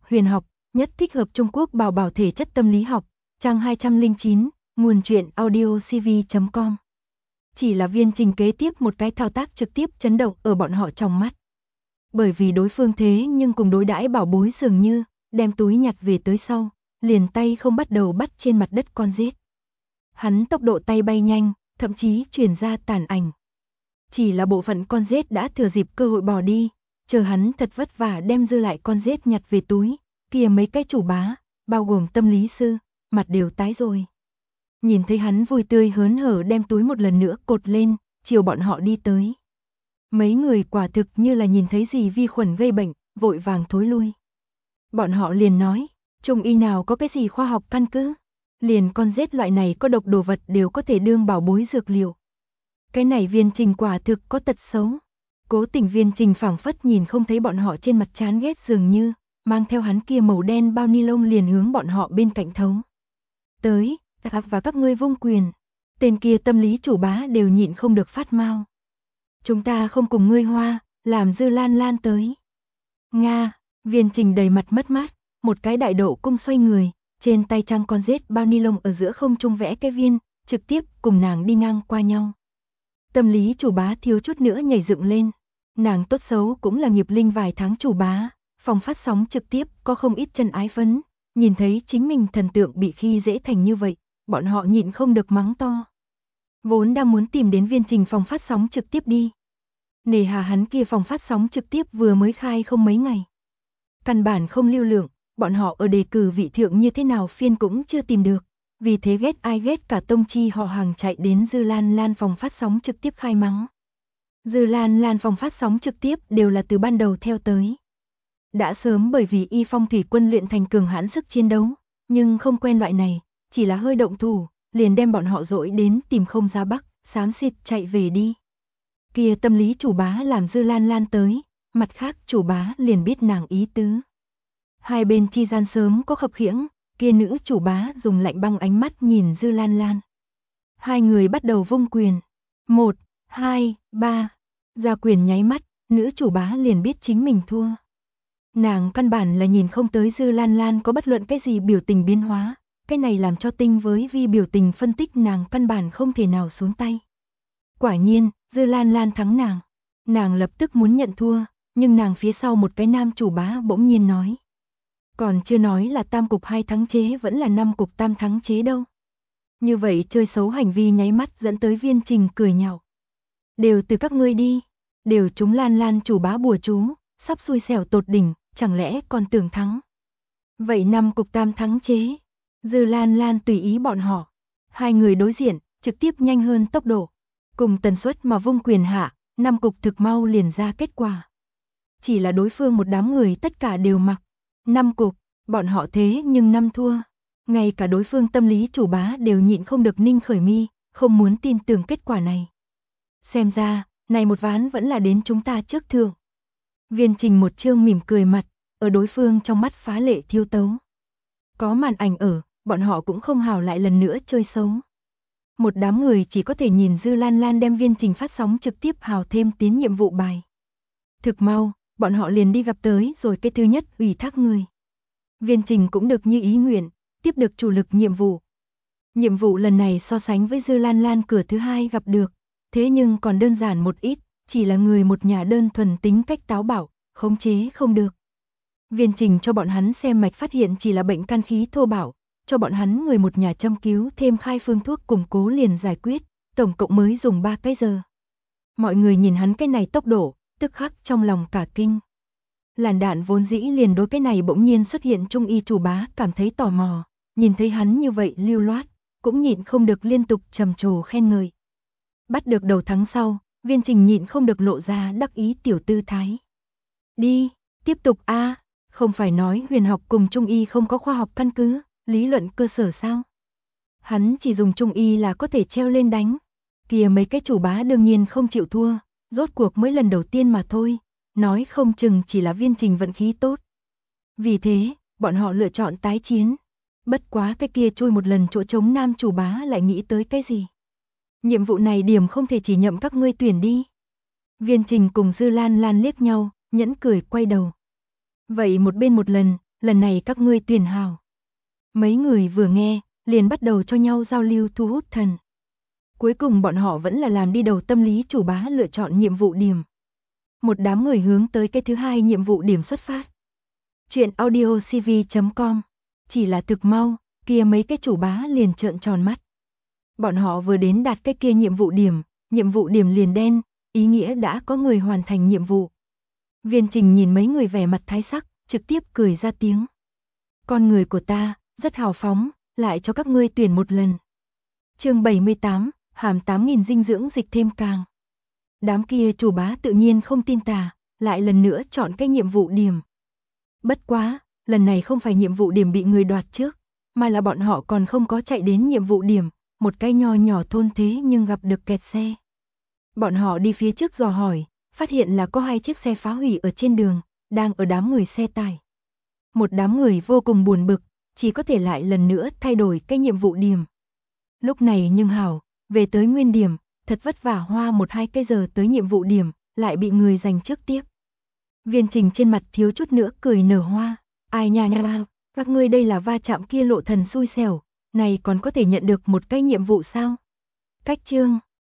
huyền học, nhất thích hợp Trung Quốc bảo bảo thể chất tâm lý học, trang 209, nguồn truyện audiocv.com. Chỉ là Viên Trình kế tiếp một cái thao tác trực tiếp chấn động ở bọn họ trong mắt. Bởi vì đối phương thế nhưng cùng đối đãi bảo bối dường như, đem túi nhặt về tới sau, liền tay không bắt đầu bắt trên mặt đất con rết. Hắn tốc độ tay bay nhanh, thậm chí truyền ra tàn ảnh. Chỉ là bộ phận con rết đã thừa dịp cơ hội bỏ đi, chờ hắn thật vất vả đem dư lại con rết nhặt về túi, kia mấy cái chủ bá, bao gồm tâm lý sư, mặt đều tái rồi. Nhìn thấy hắn vui tươi hớn hở đem túi một lần nữa cột lên, chiều bọn họ đi tới. Mấy người quả thực như là nhìn thấy gì vi khuẩn gây bệnh, vội vàng thối lui. Bọn họ liền nói, Trung y nào có cái gì khoa học căn cứ, liền con rết loại này có độc đồ vật đều có thể đương bảo bối dược liệu. Cái này Viên Trình quả thực có tật xấu. Cố Tình Viên Trình phảng phất nhìn không thấy bọn họ trên mặt chán ghét dường như, mang theo hắn kia màu đen bao ni lông liền hướng bọn họ bên cạnh thấu. Tới, và các ngươi vung quyền. Tên kia tâm lý chủ bá đều nhịn không được phát mau. Chúng ta không cùng ngươi hoa, làm Dư Lan Lan tới. Nga, Viên Trình đầy mặt mất mát, một cái đại độ cung xoay người, trên tay trang con rết bao ni lông ở giữa không trung vẽ cái viên, trực tiếp cùng nàng đi ngang qua nhau. Tâm lý chủ bá thiếu chút nữa nhảy dựng lên. Nàng tốt xấu cũng là nghiệp linh vài tháng chủ bá, phòng phát sóng trực tiếp có không ít chân ái phấn, nhìn thấy chính mình thần tượng bị khi dễ thành như vậy, bọn họ nhịn không được mắng to. Vốn đang muốn tìm đến Viên Trình phòng phát sóng trực tiếp đi. Nề hà hắn kia phòng phát sóng trực tiếp vừa mới khai không mấy ngày. Căn bản không lưu lượng, bọn họ ở đề cử vị thượng như thế nào phiên cũng chưa tìm được. Vì thế ghét ai ghét cả tông chi họ Hàng chạy đến Dư Lan Lan phòng phát sóng trực tiếp khai mắng. Dư Lan Lan phòng phát sóng trực tiếp đều là từ ban đầu theo tới. Đã sớm bởi vì y phong thủy quân luyện thành cường hãn sức chiến đấu, nhưng không quen loại này, chỉ là hơi động thủ, liền đem bọn họ dỗi đến tìm không ra bắc, xám xịt chạy về đi. Kia tâm lý chủ bá làm Dư Lan Lan tới, mặt khác chủ bá liền biết nàng ý tứ. Hai bên chi gian sớm có khập khiễng, kia nữ chủ bá dùng lạnh băng ánh mắt nhìn Dư Lan Lan. Hai người bắt đầu vung quyền. 1, 2, 3. Ra quyền nháy mắt, nữ chủ bá liền biết chính mình thua. Nàng căn bản là nhìn không tới Dư Lan Lan có bất luận cái gì biểu tình biến hóa. Cái này làm cho Tinh với Vi biểu tình phân tích nàng căn bản không thể nào xuống tay. Quả nhiên, Dư Lan Lan thắng nàng. Nàng lập tức muốn nhận thua, nhưng nàng phía sau một cái nam chủ bá bỗng nhiên nói. Còn chưa nói là tam cục 2 thắng chế vẫn là 5 cục tam thắng chế đâu. Như vậy chơi xấu hành vi nháy mắt dẫn tới Viên Trình cười nhạo. Đều từ các ngươi đi, đều chúng Lan Lan chủ bá bùa chú, sắp xui xẻo tột đỉnh, chẳng lẽ còn tưởng thắng. Vậy 5 cục tam thắng chế, Dư Lan Lan tùy ý bọn họ. Hai người đối diện, trực tiếp nhanh hơn tốc độ. Cùng tần suất mà vung quyền hạ, 5 cục thực mau liền ra kết quả. Chỉ là đối phương một đám người tất cả đều mặc 5 cục, bọn họ thế nhưng 5 thua. Ngay cả đối phương tâm lý chủ bá đều nhịn không được ninh khởi mi, không muốn tin tưởng kết quả này. Xem ra, này một ván vẫn là đến chúng ta trước thượng. Viên Trình một trương mỉm cười mặt, ở đối phương trong mắt phá lệ thiêu tấu. Có màn ảnh ở, bọn họ cũng không hào lại lần nữa chơi xấu. Một đám người chỉ có thể nhìn Dư Lan Lan đem Viên Trình phát sóng trực tiếp hào thêm tiến nhiệm vụ bài. Thực mau, bọn họ liền đi gặp tới rồi cái thứ nhất ủy thác người. Viên Trình cũng được như ý nguyện, tiếp được chủ lực nhiệm vụ. Nhiệm vụ lần này so sánh với Dư Lan Lan cửa thứ hai gặp được, thế nhưng còn đơn giản một ít, chỉ là người một nhà đơn thuần tính cách táo bạo, khống chế không được. Viên Trình cho bọn hắn xem mạch phát hiện chỉ là bệnh can khí thô bạo, cho bọn hắn người một nhà châm cứu thêm khai phương thuốc củng cố liền giải quyết, tổng cộng mới dùng 3 cái giờ. Mọi người nhìn hắn cái này tốc độ, tức khắc trong lòng cả kinh. Làn đạn vốn dĩ liền đối cái này bỗng nhiên xuất hiện trung y chủ bá cảm thấy tò mò, nhìn thấy hắn như vậy lưu loát, cũng nhịn không được liên tục trầm trồ khen ngợi. Bắt được đầu thắng sau, Viên Trình nhịn không được lộ ra đắc ý tiểu tư thái. Đi, tiếp tục a, không phải nói huyền học cùng trung y không có khoa học căn cứ, lý luận cơ sở sao? Hắn chỉ dùng trung y là có thể treo lên đánh. Kìa mấy cái chủ bá đương nhiên không chịu thua, rốt cuộc mới lần đầu tiên mà thôi, nói không chừng chỉ là Viên Trình vận khí tốt. Vì thế, bọn họ lựa chọn tái chiến. Bất quá cái kia chui một lần chỗ trống nam chủ bá lại nghĩ tới cái gì? Nhiệm vụ này điểm không thể chỉ nhậm các ngươi tuyển đi. Viên Trình cùng Dư Lan Lan liếc nhau, nhẫn cười quay đầu. Vậy một bên một lần, lần này các ngươi tuyển hào. Mấy người vừa nghe, liền bắt đầu cho nhau giao lưu thu hút thần. Cuối cùng bọn họ vẫn là làm đi đầu tâm lý chủ bá lựa chọn nhiệm vụ điểm. Một đám người hướng tới cái thứ hai nhiệm vụ điểm xuất phát. Chuyện audiocv.com. Chỉ là thực mau, kia mấy cái chủ bá liền trợn tròn mắt. Bọn họ vừa đến đạt cái kia nhiệm vụ điểm liền đen, ý nghĩa đã có người hoàn thành nhiệm vụ. Viên Trình nhìn mấy người vẻ mặt thái sắc, trực tiếp cười ra tiếng. Con người của ta, rất hào phóng, lại cho các ngươi tuyển một lần. Chương 78, hàm 8.000 dinh dưỡng dịch thêm càng. Đám kia chủ bá tự nhiên không tin tà, lại lần nữa chọn cái nhiệm vụ điểm. Bất quá, lần này không phải nhiệm vụ điểm bị người đoạt trước, mà là bọn họ còn không có chạy đến nhiệm vụ điểm, một cái nho nhỏ thôn thế nhưng gặp được kẹt xe. Bọn họ đi phía trước dò hỏi, phát hiện là có 2 chiếc xe phá hủy ở trên đường, đang ở đám người xe tải. Một đám người vô cùng buồn bực, chỉ có thể lại lần nữa thay đổi cái nhiệm vụ điểm. Lúc này nhưng hảo, về tới nguyên điểm, thật vất vả hoa 1-2 cái giờ tới nhiệm vụ điểm, lại bị người giành trước tiếp. Viên Trình trên mặt thiếu chút nữa cười nở hoa, ai nha, các ngươi đây là va chạm kia lộ thần xui xẻo, này còn có thể nhận được một cái nhiệm vụ sao? Cách chương